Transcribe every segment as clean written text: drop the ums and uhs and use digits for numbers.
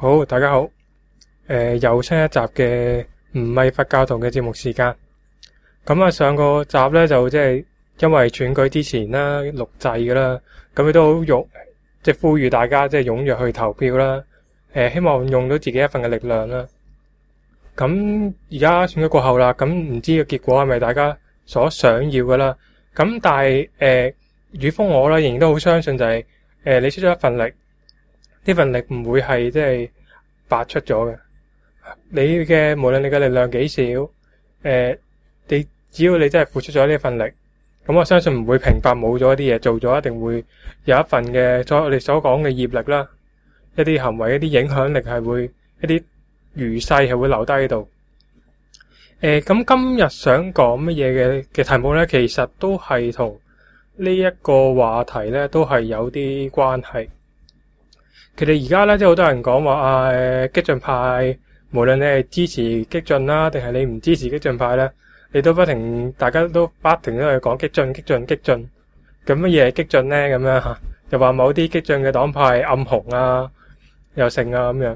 好，大家好。又新一集嘅唔係佛教徒嘅節目時間。咁上個集呢，就即係因為選舉之前啦，錄製㗎啦，咁亦都好即係呼籲大家即係踴躍去投票啦。希望用到自己一份嘅力量啦。咁而家選舉過後啦，咁唔知個結果係咪大家所想要㗎啦？咁但係宇峰我啦，仍然都好相信就係你出咗一份力。呢份力唔會係即係白出咗嘅。你嘅無論你嘅力量幾少，你只要你真係付出咗呢份力，咁我相信唔會平白冇咗一啲嘢做咗，一定會有一份嘅我哋所講嘅業力啦，一啲行為、一啲影響力係會一啲餘勢係會留低喺度。咁今日想講乜嘢嘅題目呢？其實都係同呢一個話題呢都係有啲關係。其實而家咧，即係好多人講話激進派，無論你係支持激進啦，定係你唔支持激進派咧，你都大家都不停都係講激進。咁乜嘢係激進咧？咁樣吓，又話某啲激進嘅黨派暗紅啊，又剩啊咁樣。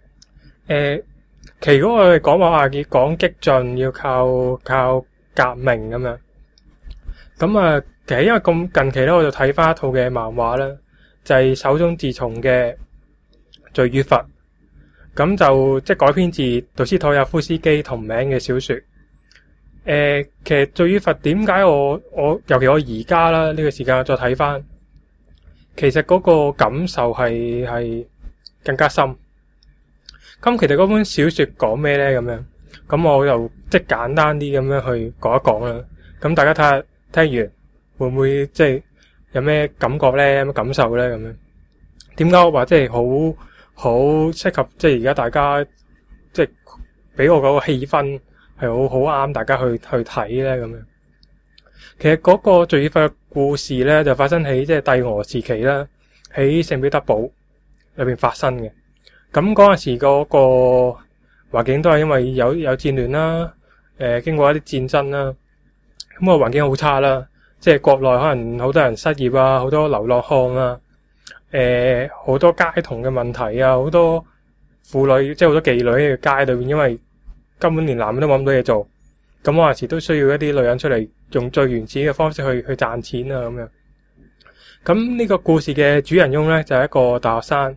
其實如果我哋講話要講激進，要靠革命咁樣。咁其實因為咁近期咧，我就睇翻一套嘅漫畫啦。就係手冢治蟲嘅《罪與罰》，咁就即係改編自杜斯妥也夫斯基同名嘅小說。其實《罪與罰》點解我尤其我而家啦呢個時間再睇翻，其實嗰個感受係更加深。咁其實嗰本小說講咩咧？咁樣，咁我就即係簡單啲咁樣去講一講啦。咁大家睇下聽完會唔會即係有咩感覺咧？有咩感受咧？咁樣，點解我話即係好適合即係而家大家即係俾我嗰個氣氛係好啱大家去睇咧？咁樣，其實嗰個罪與罰嘅故事咧就發生喺即係帝俄時期啦，喺聖彼得堡裏邊發生嘅。咁嗰陣時嗰個環境都係因為有戰亂啦，經過一啲戰爭啦，咁個環境好差啦。即係國內可能好多人失業啊，好多流浪漢啊，好多街童嘅問題啊，好多婦女即係好多妓女喺街裏面，因為根本連男人都搵唔到嘢做，咁嗰陣時都需要一啲女人出嚟用最原始嘅方式去賺錢啊咁樣。咁呢個故事嘅主人翁咧就係一個大學生，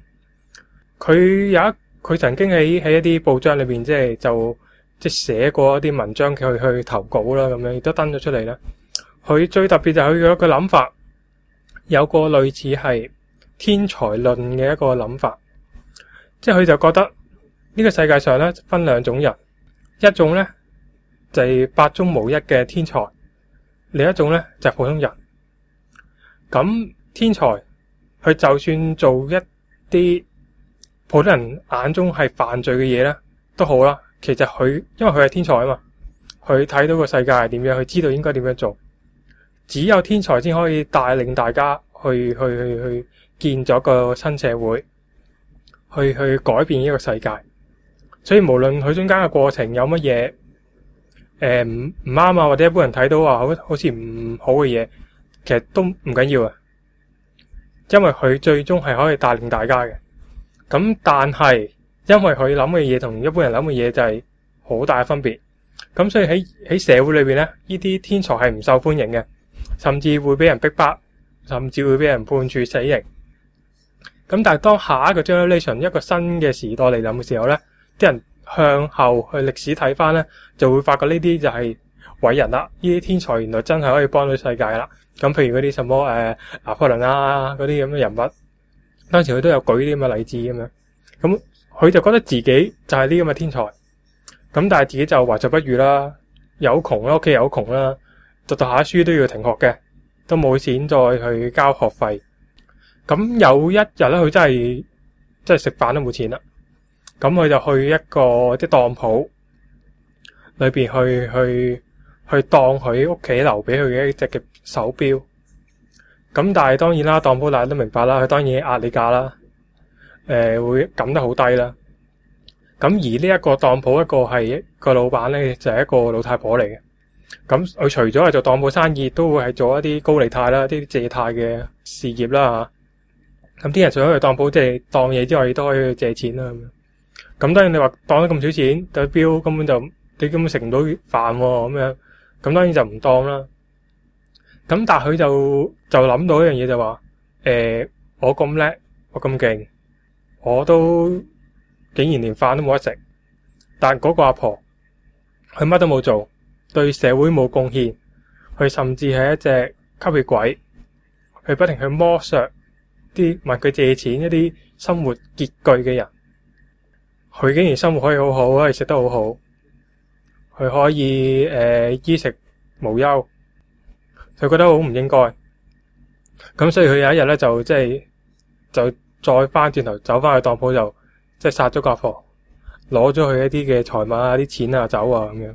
佢曾經喺一啲報章裏邊即係寫過一啲文章去投稿啦，咁樣亦都登咗出嚟啦。佢最特別就係佢有一個諗法，有個類似係天才論嘅一個諗法，即係佢就覺得呢個世界上咧分兩種人，一種咧就係百中無一嘅天才，另一種咧就係普通人。咁天才佢就算做一啲普通人眼中係犯罪嘅嘢咧都好啦，其實因為佢係天才啊嘛，佢睇到個世界係點樣，佢知道應該點樣做。只有天才先可以帶領大家去建咗個新社會，去改變呢個世界。所以無論佢中間嘅過程有乜嘢唔啱啊，或者一般人睇到話好似唔好嘅嘢，其實都唔緊要啊，因為佢最終係可以帶領大家嘅。咁但係因為佢諗嘅嘢同一般人諗嘅嘢就係好大嘅分別，咁所以喺社會裏邊咧，呢啲天才係唔受歡迎嘅。甚至會俾人逼迫，甚至會俾人判處死刑。咁但係當下一個 generation 一個新嘅時代嚟臨嘅時候咧，啲人向後去歷史睇翻咧，就會發覺呢啲就係偉人啦。呢啲天才原來真係可以幫到世界啦。咁譬如嗰啲什麼拿破崙啊嗰啲咁嘅人物，當時佢都有舉啲咁嘅例子咁樣。咁佢就覺得自己就係呢咁嘅天才。咁但係自己就懷才不遇啦，又好窮啦，屋企又好窮啦。讀下書都要停學嘅，都冇錢再去交學費。咁有一日咧，佢真係食飯都冇錢啦。咁佢就去一個啲當鋪裏邊去當佢屋企留俾佢嘅一隻嘅手錶。咁但係當然啦，當鋪大家都明白啦，佢當然壓你價啦，會撳得好低啦。咁而呢一個當鋪係一個老闆咧，就係一個老太婆嚟嘅。咁佢除咗係做當鋪生意，都會係做一啲高利貸啦，啲借貸嘅事業啦咁啲人除咗去當鋪即係當嘢之外，亦都可以去借錢啦咁樣。咁當然你話當咗咁少錢，對標根本就你根本食唔到飯咁樣，咁當然就唔當啦。咁但係佢就諗到一樣嘢就話，我咁叻，我咁勁，我都竟然連飯都冇得食。但嗰個阿婆，佢乜都冇做，對社會冇貢獻，佢甚至係一隻吸血鬼，佢不停去剝削啲問佢借錢一啲生活拮據嘅人，佢竟然生活可以好好，可以食得好好，佢可以衣食無憂，佢覺得好唔應該。咁所以佢有一日咧就即係就再翻轉頭走翻去當鋪，就即係殺咗個阿婆，攞咗佢一啲嘅財物啊、啲錢啊、酒啊咁樣。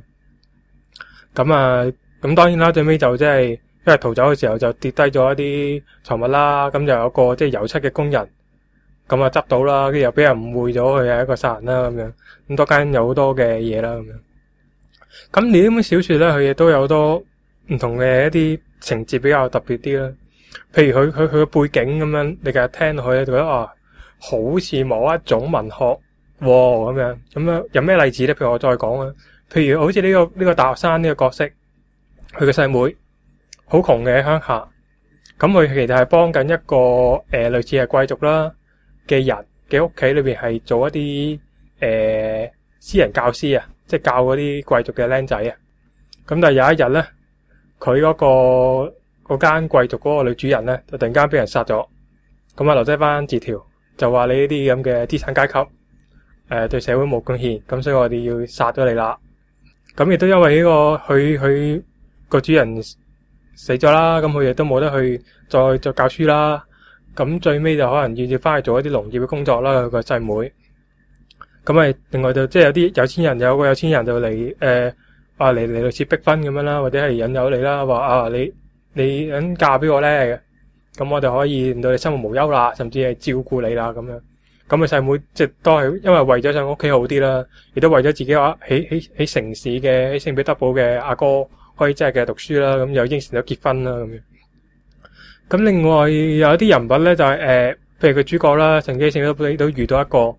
咁當然啦，最尾就即係因為逃走嘅時候就跌低咗一啲財物啦，咁就有個即係油漆嘅工人咁啊執到啦，跟住又俾人誤會咗佢係一個殺人啦咁樣。咁多間有好多嘅嘢啦咁樣。咁呢本小說咧，佢亦都有好多唔同嘅一啲情節比較特別啲啦。譬如佢嘅背景咁樣，你其實聽落去咧就覺得好似某一種文學咁樣。咁樣有咩例子咧？譬如我再講啊，譬如好似呢個大學生呢個角色，佢嘅細妹好窮嘅喺鄉下，咁佢其實係幫緊一個類似係貴族啦嘅人嘅屋企裏邊係做一啲私人教師啊，即係教嗰啲貴族嘅僆仔啊。咁但係有一日咧，佢嗰間貴族嗰個女主人咧，就突然間俾人殺咗，咁留低翻字條，就話你呢啲咁嘅資產階級，對社會冇貢獻，咁所以我哋要殺咗你啦。咁亦都因為呢個佢個主人死咗啦，咁佢亦都冇得去再教書啦。咁最尾就可能要翻去做一啲農業嘅工作啦。佢個細妹，咁另外就即係有啲有錢人，有個有錢人就嚟嚟類似逼婚咁樣啦，或者係引誘你啦，話你肯嫁俾我咧，咁我哋可以令到你生活無憂啦，甚至係照顧你啦咁樣。咁佢細妹即係都係因為為咗想屋企好啲啦，亦都為咗自己話喺城市嘅喺聖彼得堡嘅阿哥可以即係繼續讀書啦，咁又應承咗結婚啦咁樣。咁另外有啲人物咧就係譬如佢主角啦，聖經都遇到一個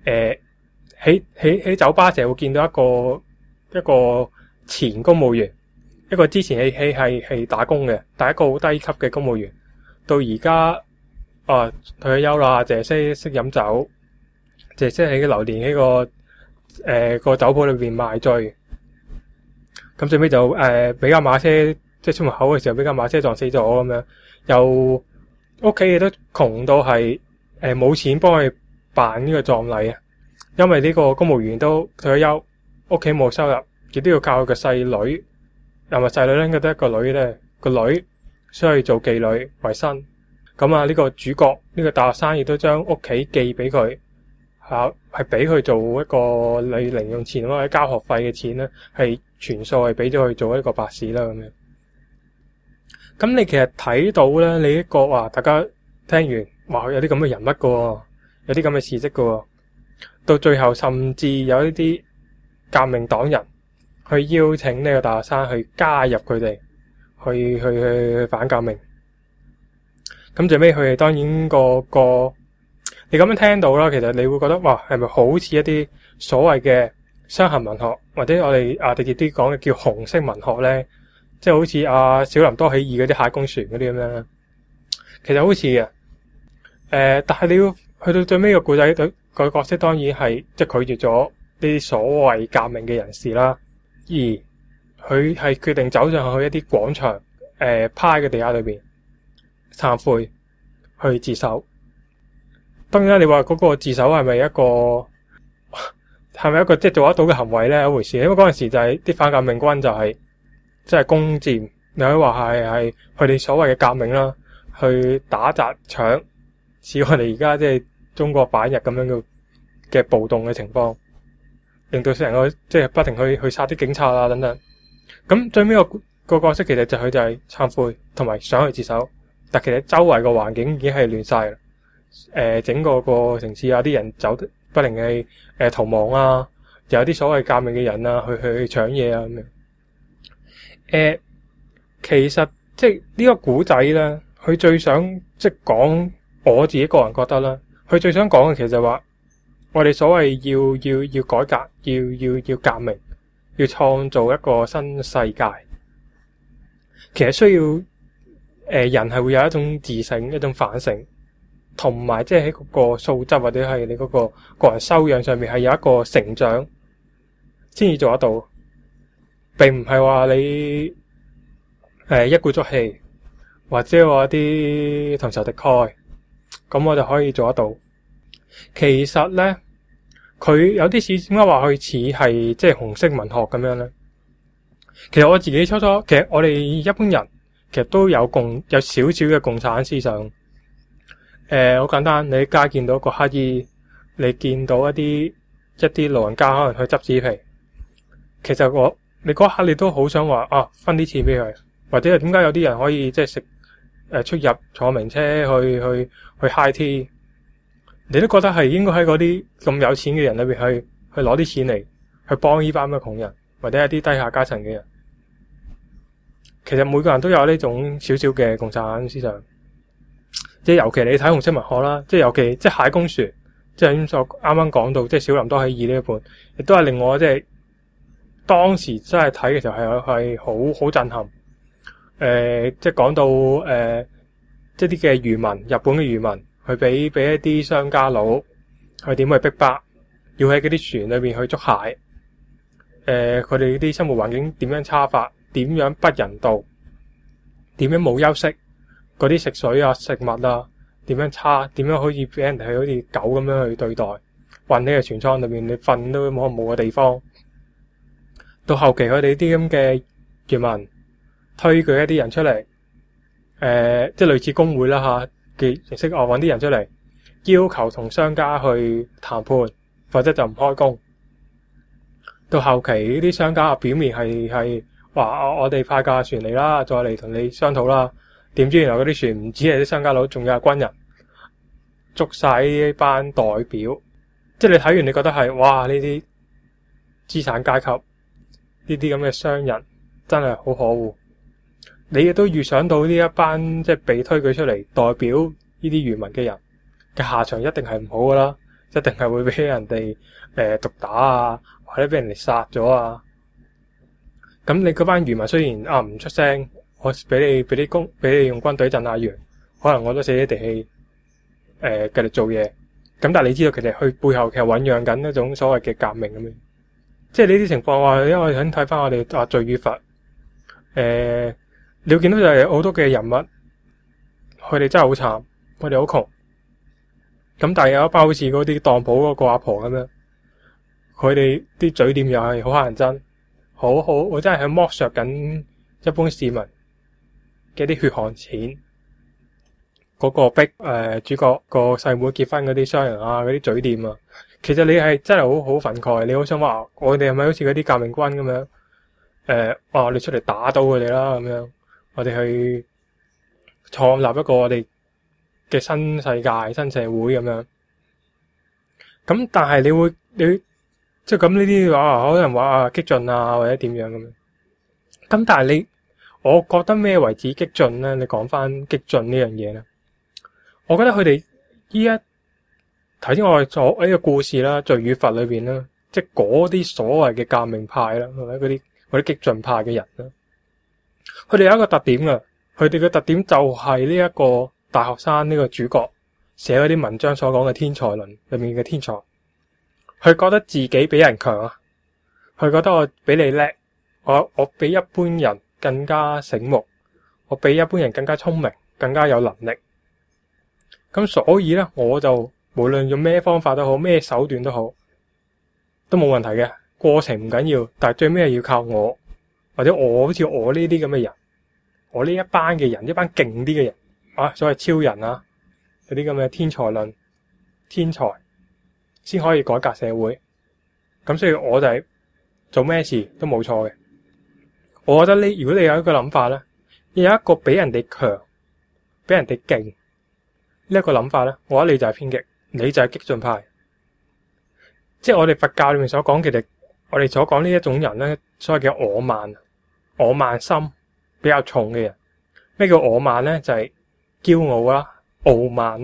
喺酒吧成日會見到一個前公務員，一個之前係打工嘅，但係一個好低級嘅公務員，到而家退咗休啦，淨係識飲酒，淨係識喺流連喺個酒鋪裏邊賣醉。咁最尾就俾架馬車，即係出門口嘅時候俾架馬車撞死咗咁樣。又屋企亦都窮到係冇錢幫佢辦呢個葬禮啊，因為呢個公務員都退咗休，屋企冇收入，亦都要靠佢個細女，又咪細女咧，應該得一個女咧，個女需要做妓女為生。咁呢個主角呢個大學生亦都將屋企寄俾佢，係俾佢做一個零用錢或者交學費嘅錢咧，係全數係俾咗佢做一個白事啦咁樣。咁你其實睇到咧，你一個話大家聽完話有啲咁嘅人物噶，有啲咁嘅事蹟噶，到最後甚至有呢啲革命黨人去邀請呢個大學生去加入佢哋，去反革命。咁最尾佢哋當然你咁樣聽到啦，其實你會覺得哇，係咪好似一啲所謂嘅傷痕文學，或者我哋直接啲講嘅叫紅色文學咧？即係好似小林多喜二嗰啲蟹公船嗰啲咁樣，其實好似嘅。但係你要去到最尾個故仔，個角色當然係即係拒絕咗呢啲所謂革命嘅人士啦，而佢係決定走上去一啲廣場趴嘅地下裏邊懺悔，去自首。當然啦，你話嗰個自首係咪一個即係做得到嘅行為咧？一回事，因為嗰陣時就係啲反革命軍就係即係攻佔，你可以話係佢哋所謂嘅革命啦，去打砸搶，似我哋而家即係中國反日咁樣嘅暴動嘅情況，令到成個即係不停去殺啲警察啊等等。咁最尾個角色其實佢就係懺悔同埋想去自首，但其實周圍個環境已經係亂晒啦。整個城市有啲人走得不停係逃亡啊，有啲所謂革命嘅人啊去搶嘢啊咁樣。其實即係呢個古仔咧，佢最想即係講我自己個人覺得啦，佢最想講嘅其實就係話，我哋所謂要改革，要革命，要創造一個新世界，其實需要人係會有一種自省、一種反省，同埋即係喺嗰個素質或者係你嗰個個人修養上面係有一個成長，先至做得到，並唔係話你一鼓作氣，或者話啲同仇敵愾，咁我就可以做得到。其實咧，佢有啲似點解話佢似係即係紅色文學咁樣咧？其實我自己初，其實我哋一般人其實都有少少嘅共產思想。好簡單，你喺街見到個乞兒，你見到一啲老人家可能去執紙皮，其實你嗰刻你都好想話分啲錢俾佢，或者係點解有啲人可以即係食出入坐名車去 high tea， 你都覺得係應該喺嗰啲咁有錢嘅人裏邊去攞啲錢嚟去幫呢班嘅窮人或者一啲低下階層嘅人。其實每個人都有呢種少少嘅共產思想，即係尤其你睇紅色文學啦，即係尤其即係蟹公船，即係啱啱講到即係小林多起義呢一本，亦都係令我即係當時真係睇嘅時候係好震撼。即係講到即係啲嘅漁民，日本嘅漁民去俾一啲商家佬去點去逼迫，要喺嗰啲船裏邊去捉蟹。佢哋啲生活環境點樣差法，點樣不人道，點樣冇休息，嗰啲食水啊、食物啊點樣差，點樣可以俾人哋好似狗咁樣去對待，運喺個船艙裏邊，你瞓都冇個地方。到後期佢哋啲咁嘅漁民推舉一啲人出嚟，即係類似工會啦嘅形式，揾啲人出嚟，要求同商家去談判，否則就唔開工。到後期呢啲商家表面係話我哋派架船嚟啦，再嚟同你商討啦。點知原來嗰啲船唔止係啲商家佬，仲有軍人捉晒呢班代表。即係你睇完，你覺得係哇，呢啲資產階級呢啲咁嘅商人真係好可惡。你亦都預想到呢一班即係被推舉出嚟代表呢啲漁民嘅人嘅下場一定係唔好噶啦，一定係會俾人哋毒打啊，或者俾人哋殺咗啊。咁你嗰班漁民雖然唔出聲，我俾你用軍隊鎮壓完，可能我都死死地氣繼續做嘢。咁但係你知道其實佢背後其實醞釀緊一種所謂嘅革命咁樣。即係呢啲情況話，因為我想睇翻我哋罪與罰，你會見到就係好多嘅人物，佢哋真係好慘，佢哋好窮。咁但係有一班好似嗰啲當鋪嗰個阿婆咁樣，佢哋啲嘴臉又係好乞人憎，我真係喺剝削緊一般市民嘅啲血汗錢。嗰個逼主角個細妹結婚嗰啲商人啊，嗰啲嘴臉啊，其實你係真係好憤慨，你好想話我哋係咪好似嗰啲革命軍咁樣？我哋出嚟打倒佢哋啦咁樣，我哋去創立一個我哋嘅新世界、新社會咁樣。咁但係你即係咁呢啲話，可能話激進啊或者點樣咁樣。咁但係我覺得咩為止激進咧？你講翻激進呢樣嘢咧？我覺得佢哋頭先我哋做呢個故事啦，罪與罰裏邊啦，即係嗰啲所謂嘅革命派啦，係咪嗰啲激進派嘅人啦？佢哋有一個特點噶，佢哋嘅特點就係呢一個大學生呢個主角寫嗰啲文章所講嘅天才論裏面嘅天才，佢覺得自己比人強啊，佢覺得我比你叻，我比一般人更加醒目，我比一般人更加聰明，更加有能力。咁所以咧，我就無論用咩方法都好，咩手段都好，都冇問題嘅。過程唔緊要，但係最尾係要靠我，或者我好似我呢啲咁嘅人，我呢一班嘅人，一班勁啲嘅人所謂超人啊，嗰啲咁嘅天才論天才，先可以改革社會。咁所以我就係做咩事都冇錯嘅。我覺得如果你有一個諗法咧，有一個比人哋強，比人哋勁。呢一個諗法咧，我覺得你就係偏激，你就係激進派。即係我哋佛教裏面所講，其實我哋所講呢一種人咧，所謂嘅我慢心比較重嘅人。咩叫我慢咧？就係驕傲啦、傲慢啦，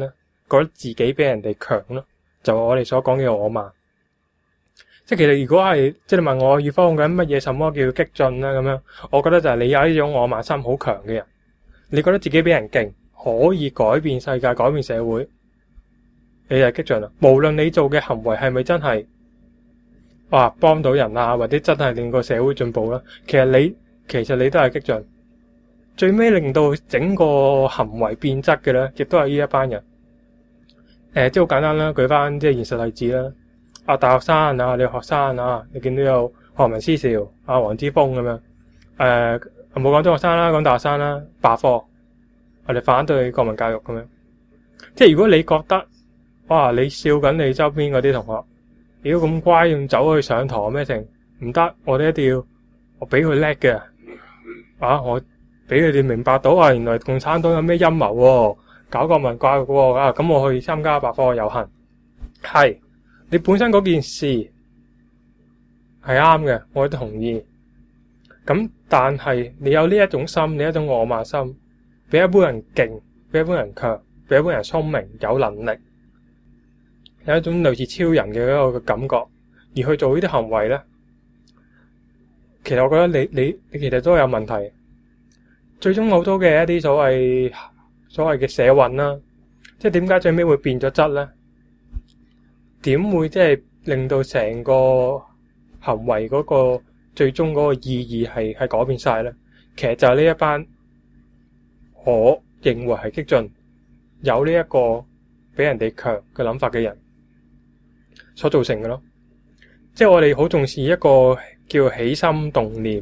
覺得自己比人哋強咯，就我哋所講嘅我慢。即係其實如果係即係你問我要講緊乜嘢什麼叫激進啦咁樣，我覺得就係你有呢種我慢心好強嘅人，你覺得自己比人勁，可以改變世界、改變社會，你就係激進啦。無論你做嘅行為係咪真係幫到人啊，或者真係令個社會進步啦，其實你都係激進。最尾令到整個行為變質嘅咧，亦都係呢一班人。即係好簡單啦，舉翻即係現實例子啦。大學生啊，你學生啊，你見到有學民思潮黃之鋒咁樣，冇講中學生啦，講大學生啦，罷課，我哋反對國民教育咁樣。即係如果你覺得你笑緊你周邊嗰啲同學，如果咁乖咁走去上堂咩成，唔得，我哋一定要我俾佢叻嘅，我俾佢哋明白到原來共產黨有咩陰謀喎，搞國民教育喎，咁我去參加罷課遊行，係。你本身嗰件事係啱嘅，我都同意。咁但係你有呢一種心，你一種我慢心，比一般人勁，比一般人強，比一般人聰明，有能力，有一種類似超人嘅一個感覺，而去做呢啲行為咧，其實我覺得你其實都有問題。最終好多嘅一啲所謂嘅社運啦，即係點解最尾會變咗質咧？點會即係令到成個行為嗰個最終嗰個意義係改變晒咧？其實就係呢一班我認為係激進，有呢一個比人哋強嘅諗法嘅人所造成嘅咯。即係我哋好重視一個叫起心動念。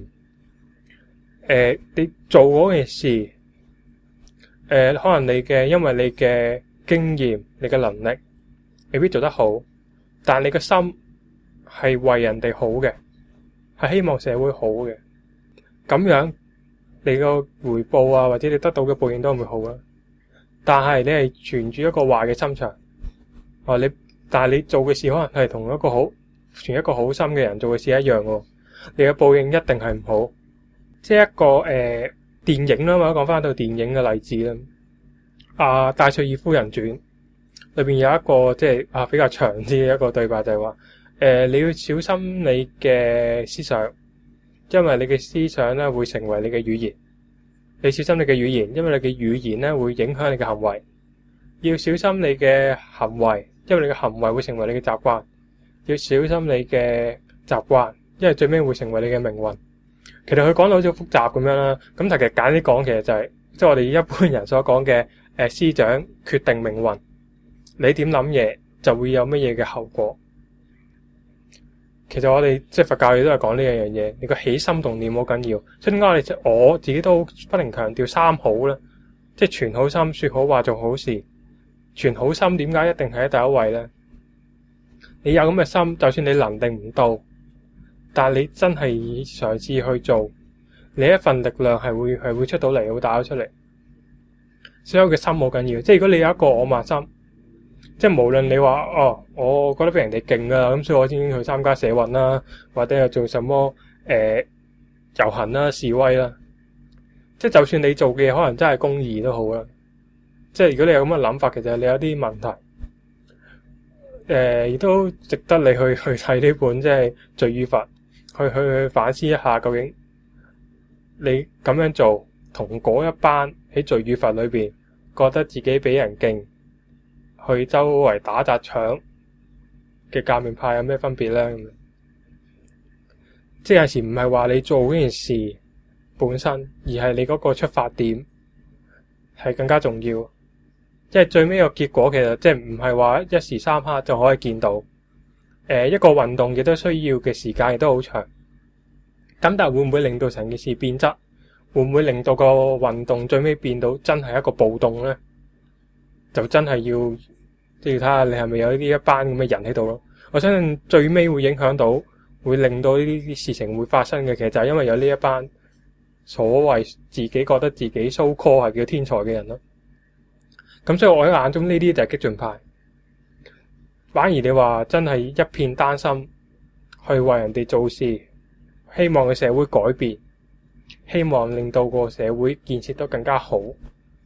你做嗰件事，可能因為你嘅經驗、你嘅能力未必做得好。但你個心係為人哋好嘅，係希望社會好嘅，咁樣你個回報或者你得到嘅報應都會好啦。但係你係存住一個壞嘅心腸，但係你做嘅事可能係同存一個好心嘅人做嘅事一樣喎，你嘅報應一定係唔好。即係一個電影啦，或者講翻到電影嘅例子啦，戴翠爾夫人傳。裏邊有一個即係比較長啲嘅一個對白，就係話你要小心你嘅思想，因為你嘅思想咧會成為你嘅語言。你小心你嘅語言，因為你嘅語言咧會影響你嘅行為。要小心你嘅行為，因為你嘅行為會成為你嘅習慣。要小心你嘅習慣，因為最尾會成為你嘅命運。其實佢講到好似好複雜咁樣啦，咁但係其實簡單啲講，其實就係即係我哋一般人所講嘅師長決定命運。你點諗嘢就會有乜嘢嘅後果。其實我哋即係佛教亦都係講呢樣嘢，你個起心動念好緊要。所以點解我自己都不停強調三好啦，即係存好心、說好話、做好事。存好心點解一定係喺第一位咧？你有咁嘅心，就算你能定唔到，但係你真係嘗試去做，你一份力量係會出到嚟，會打咗出嚟。所有嘅心好緊要。即係如果你有一個我慢心，即係無論你話我覺得比人哋勁啊，咁所以我先去參加社運啦，或者係做什麼遊行啦、示威啦。即係就算你做嘅嘢可能真係公義都好啦。即係如果你有咁嘅諗法，其實你有啲問題。亦都值得你去睇呢本即係《罪與罰》，去反思一下究竟你咁樣做同嗰一班喺《罪與罰》裏邊覺得自己比人勁，去周圍打砸搶嘅革命派有咩分別咧？即係有時唔係話你做呢件事本身，而係你嗰個出發點係更加重要。即係最尾個結果，其實即係唔係話一時三刻就可以見到。一個運動亦都需要嘅時間亦都好長。咁但係會唔會令到成件事變質？會唔會令到個運動最尾變到真係一個暴動咧？就真係要睇下你係咪有呢一班咁嘅人喺度咯。我相信最尾會影響到，會令到呢啲事情會發生嘅，其實就係因為有呢一班所謂自己覺得自己 so call 係叫天才嘅人咯。咁所以我喺眼中呢啲就係激進派。反而你話真係一片丹心去為人哋做事，希望個社會改變，希望令到個社會建設得更加好，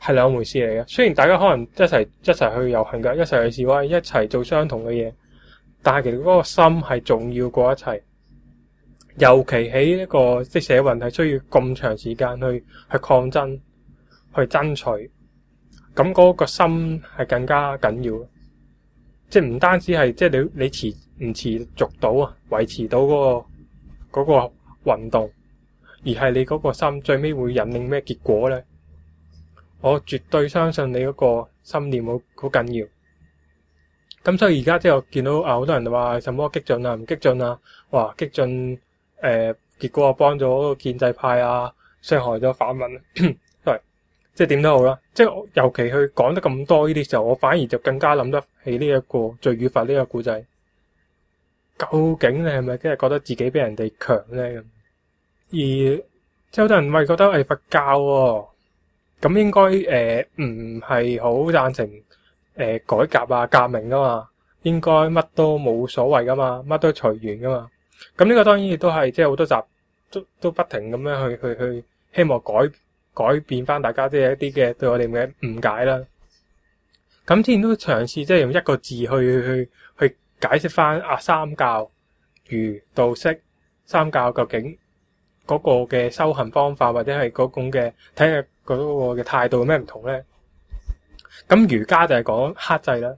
係兩回事嚟嘅。雖然大家可能一齊去遊行㗎，一齊去示威，一齊做相同嘅嘢，但係其實嗰個心係重要過一切。尤其喺呢個即係社運係需要咁長時間去抗爭、去爭取，咁嗰個心係更加緊要。即係唔單止係即係你持唔持續到啊，維持到嗰個運動，而係你嗰個心最尾會引領咩結果咧？我絕對相信你嗰個心念好緊要。咁所以而家即係我見到好多人話什麼激進啊、唔激進啊，哇激進結果我幫咗建制派啊，傷害咗泛民，係即係點都好啦。即係尤其佢講得咁多呢啲時候，我反而就更加諗得起呢一個罪與罰呢個故仔。究竟你係咪真係覺得自己比人哋強咧？而即係好多人咪覺得係佛教喎，咁應該唔係好贊成改革啊、革命噶嘛，應該乜都冇所謂噶嘛，乜都隨緣噶嘛。咁呢個當然亦都係即係好多集都不停咁樣去希望改變翻大家即係一啲嘅對我哋嘅誤解啦。咁之前都嘗試即係用一個字去解釋翻三教儒道釋三教究竟嗰個嘅修行方法或者係嗰種嘅睇下嗰個嘅態度有咩唔同咧？咁儒家就係講克制啦，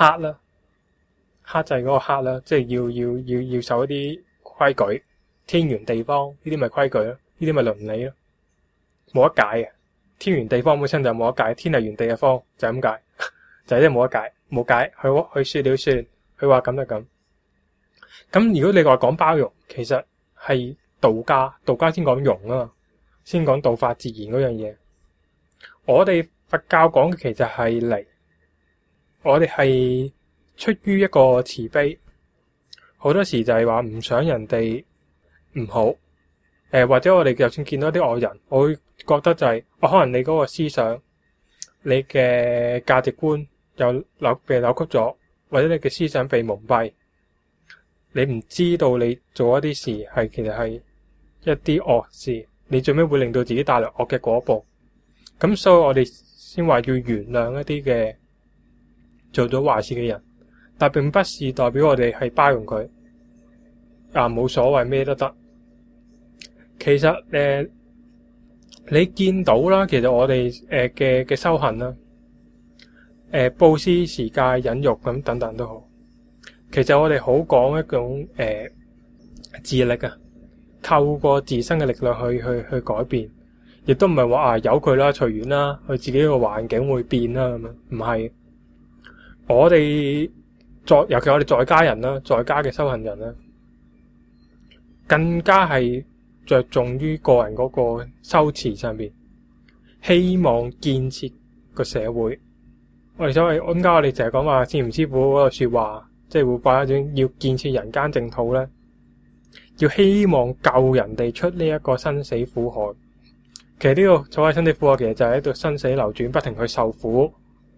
克制嗰個克啦，即係要守一啲規矩，天圓地方呢啲咪規矩咯，呢啲咪倫理咯，冇得解嘅。天圓地方本身就冇得解，天係圓地嘅方就係咁解，就係即係冇得解，冇解，佢說了算，佢話咁就咁。咁如果你話講包容，其實係道家先講容啊嘛，先講道法自然嗰樣嘢。我哋佛教講嘅其實係離，我哋係出於一個慈悲，好多時就係話唔想人哋唔好，或者我哋就算見到啲外人，我會覺得就係可能你嗰個思想，你嘅價值觀被扭曲咗，或者你嘅思想被蒙蔽，你唔知道你做一啲事係其實係一啲惡事，你最尾會令到自己帶來惡嘅果報。咁所以我哋先話要原諒一啲嘅做咗壞事嘅人，但並不是代表我哋係包容佢冇所謂咩都得。其實你見到啦，其實我哋嘅修行啦，布施、持戒、忍辱咁等等都好，其實我哋好講一種自力啊，透過自身嘅力量去改變。亦都唔係話由佢啦，隨緣啦，佢自己個環境會變啦咁樣，唔係。我哋尤其我哋在家人啦，在家嘅修行人啦，更加係着重於個人嗰個修持上邊，希望建設個社會。我哋所謂點解我哋成日講話師唔師傅嗰個說話，即係會話一種要建設人間淨土咧，要希望救人哋出呢一個生死苦海。其實呢個所謂生死苦海，其實就係喺度生死流轉，不停去受苦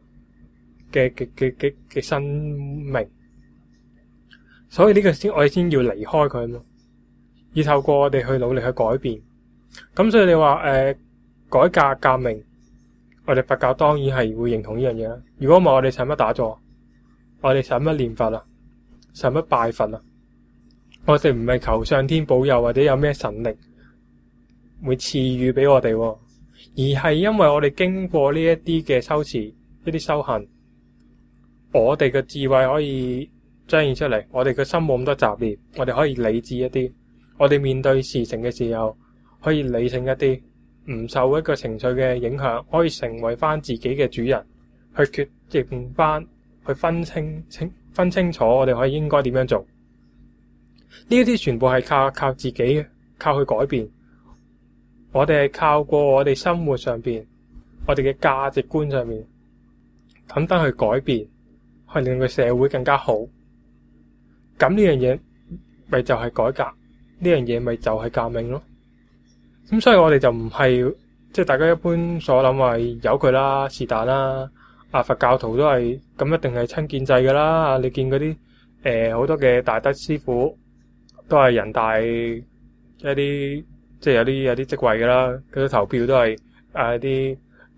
嘅生命。所以呢個我哋先要離開佢咯，要透過我哋去努力去改變。咁所以你話改革革命，我哋佛教當然係會認同呢樣嘢啦。如果唔係，我哋使乜打坐？我哋使乜念佛啊？使乜拜佛啊？我哋唔係求上天保佑或者有咩神力會賜予俾我哋，而係因為我哋經過呢一啲嘅修持、一啲修行，我哋嘅智慧可以彰顯出嚟，我哋嘅心冇咁多雜念，我哋可以理智一啲，我哋面對事情嘅時候可以理性一啲，唔受一個情緒嘅影響，可以成為翻自己嘅主人，去決定翻，去分清楚我哋可以應該點樣做。呢一啲全部係靠自己，靠去改變。我哋係靠過我哋生活上邊，我哋嘅價值觀上面，等等去改變，去令個社會更加好。咁呢樣嘢咪就係改革，呢樣嘢咪就係革命咯。咁所以我哋就唔係即係大家一般所諗話由佢啦，是但啦。佛教徒都係咁，一定係親建制噶啦。你見嗰啲好多嘅大德師傅都係人大一啲。即係有啲職位㗎啦，佢啲投票都係啲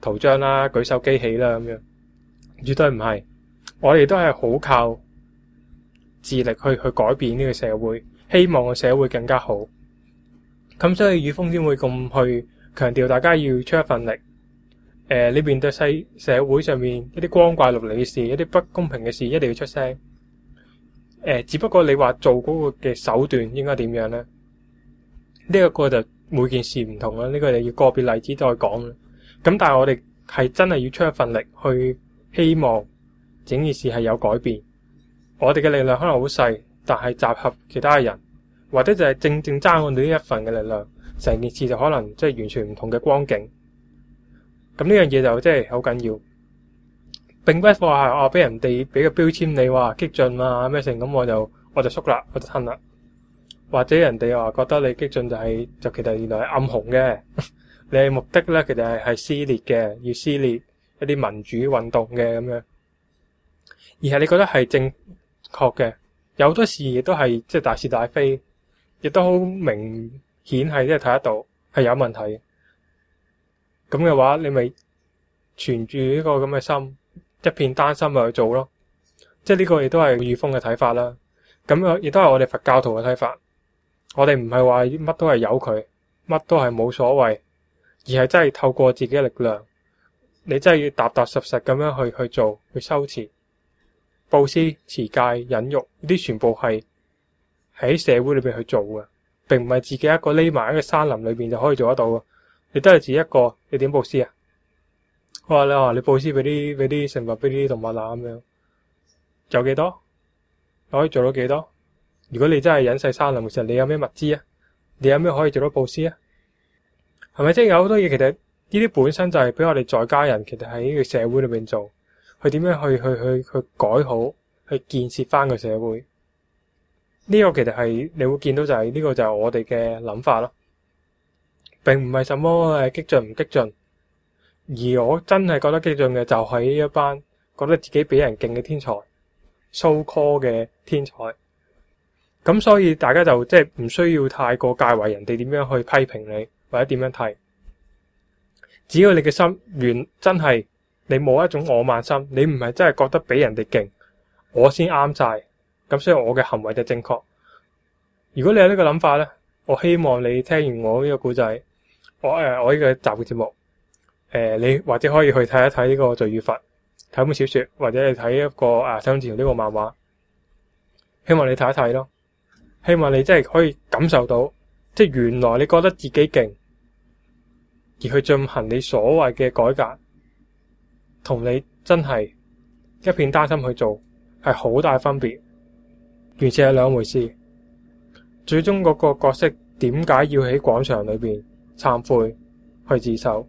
圖章啦、舉手機起啦咁樣，絕對唔係。我哋都係好靠自力去改變呢個社會，希望個社會更加好。咁所以宇峰先會咁去強調大家要出一份力。你面對社會上面一啲光怪陸離嘅事，一啲不公平嘅事，一定要出聲。只不過你話做嗰個嘅手段應該點樣呢？呢一個就每件事唔同啦，呢個就要個別例子再講啦。咁但係我哋係真係要出一份力去希望整件事係有改變。我哋嘅力量可能好細，但係集合其他嘅人，或者就係正正爭我哋呢一份嘅力量，成件事就可能即係完全唔同嘅光景。咁呢樣嘢就真係好緊要，並不話係俾人哋俾個標籤你話激進啊咩成，咁我就縮啦，我就吞啦。或者人哋話覺得你激進就其實原來係暗紅嘅，你嘅目的咧其實係撕裂嘅，要撕裂一啲民主運動嘅咁樣，而係你覺得係正確嘅。有好多事亦都係即係大是大非，亦都好明顯係即係睇得到係有問題嘅。咁嘅話，你咪存住呢個咁嘅心，一片丹心去做咯。即係呢個亦都係宇峰嘅睇法啦。咁亦都係我哋佛教徒嘅睇法。我哋唔係話乜都係由佢，乜都係冇所謂，而係真係透過自己嘅力量，你真係要踏踏實實咁樣去做，去修持、布施、持戒、忍辱，呢啲全部係喺社會裏邊去做嘅，並唔係自己一個匿埋喺個山林裏邊就可以做得到嘅。你都係自己一個，你點布施啊？你話你布施俾啲食物俾啲動物啊咁樣，有幾多？你可以做到幾多？如果你真係隱世山林，其實你有咩物資啊？你有咩可以做到布施啊？係咪？即係有好多嘢，其實呢啲本身就係俾我哋在家人，其實喺呢個社會裏邊做，去點樣去改好，去建設翻個社會。呢個其實係你會見到就係呢個就係我哋嘅諗法咯。並唔係什麼激進唔激進，而我真係覺得激進嘅就係呢一班覺得自己比人勁嘅天才 ，so call 嘅天才。咁所以大家就即係唔需要太過介懷人哋點樣去批評你或者點樣睇，只要你嘅心真係你冇一種我慢心，你唔係真係覺得比人哋勁，我先啱晒，咁所以我嘅行為就正確。如果你有呢個諗法呢，我希望你聽完我呢個故仔。我呢個集嘅節目，你或者可以去睇一睇呢個《罪與罰》，睇本小說，或者你睇一個睇本呢個漫畫，希望你睇一睇咯。希望你真係可以感受到，即係原來你覺得自己勁，而去進行你所謂嘅改革，同你真係一片丹心去做，係好大分別，完全係兩回事。最終嗰個角色點解要喺廣場裏邊懺悔去自首？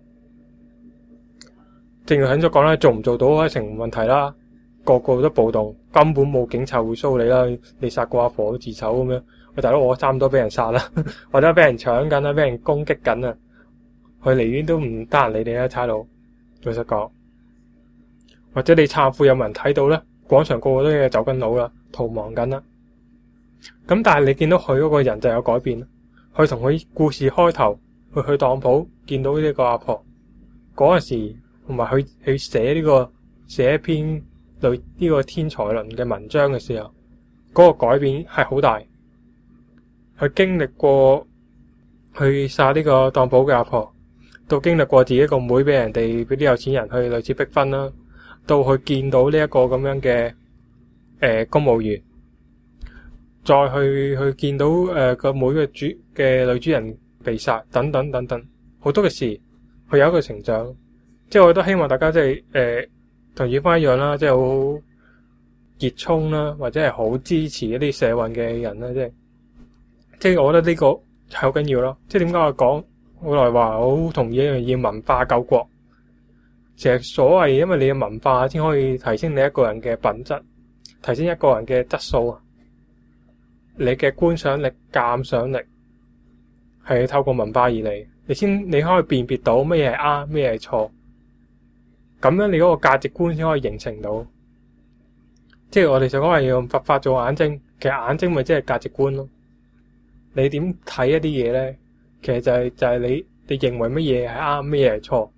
正如響咗講啦，做唔做到係成問題啦。個個都暴動，根本冇警察會騷你啦。你殺個阿婆都自首咁樣，喂大佬，我差唔多俾人殺啦，或者俾人搶緊啦，俾人攻擊緊啊！佢離遠都唔得閒理你啦，差佬。老實講，或者你懺悔有冇人睇到咧？廣場個個都要走緊佬啦，逃亡緊啦。咁但係你見到佢嗰個人就有改變，佢同佢故事開頭去當鋪見到呢個阿婆嗰陣時，同埋佢寫一篇類呢個天才論嘅文章嘅時候，嗰個改變係好大。佢經歷過去殺呢個當鋪嘅阿婆，到經歷過自己個妹俾人哋俾啲有錢人去類似逼婚啦，到去見到呢一個咁樣嘅公務員，再去見到個妹嘅女主人被殺等等等等，好多嘅事，佢有一個成長。即係我都希望大家即係同宇峰一樣啦，即係好熱衷啦，或者係好支持一啲社運嘅人啦，即係我覺得呢個係好緊要咯。即係點解我講好耐話好同意一樣嘢，文化救國。其實所謂因為你嘅文化先可以提升你一個人嘅品質，提升一個人嘅質素，你嘅觀賞力、鑑賞力係透過文化而嚟，你可以辨別到乜嘢係啱，乜嘢係錯。咁樣你嗰個價值觀先可以形成到，即係我哋就講係用佛法做眼睛，其實眼睛咪即係價值觀咯。你點睇一啲嘢咧？其實就係你認為乜嘢係啱，乜嘢係錯，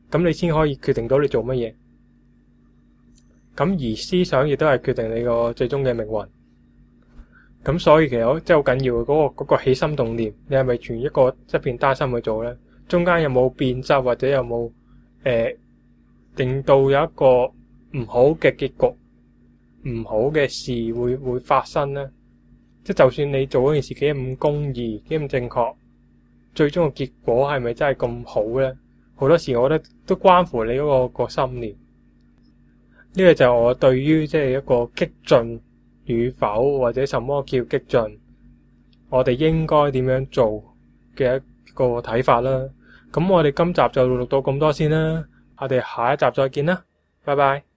咁你先可以決定到你做乜嘢。咁而思想亦都係決定你個最終嘅命運。咁所以其實真係好緊要嘅嗰個起心動念，你係咪全一片單心去做呢？中間有冇變質，或者有冇令到有一個唔好嘅結局、唔好嘅事會發生呢？即係就算你做嗰件事幾咁公義、幾咁正確，最終嘅結果係咪真係咁好呢？好多時我覺得都關乎你嗰個心念。呢個就係我對於即係一個激進與否，或者什麼叫激進，我哋應該點樣做嘅一個睇法啦。咁我哋今集就錄到咁多先啦，我哋下一集再見啦，拜拜。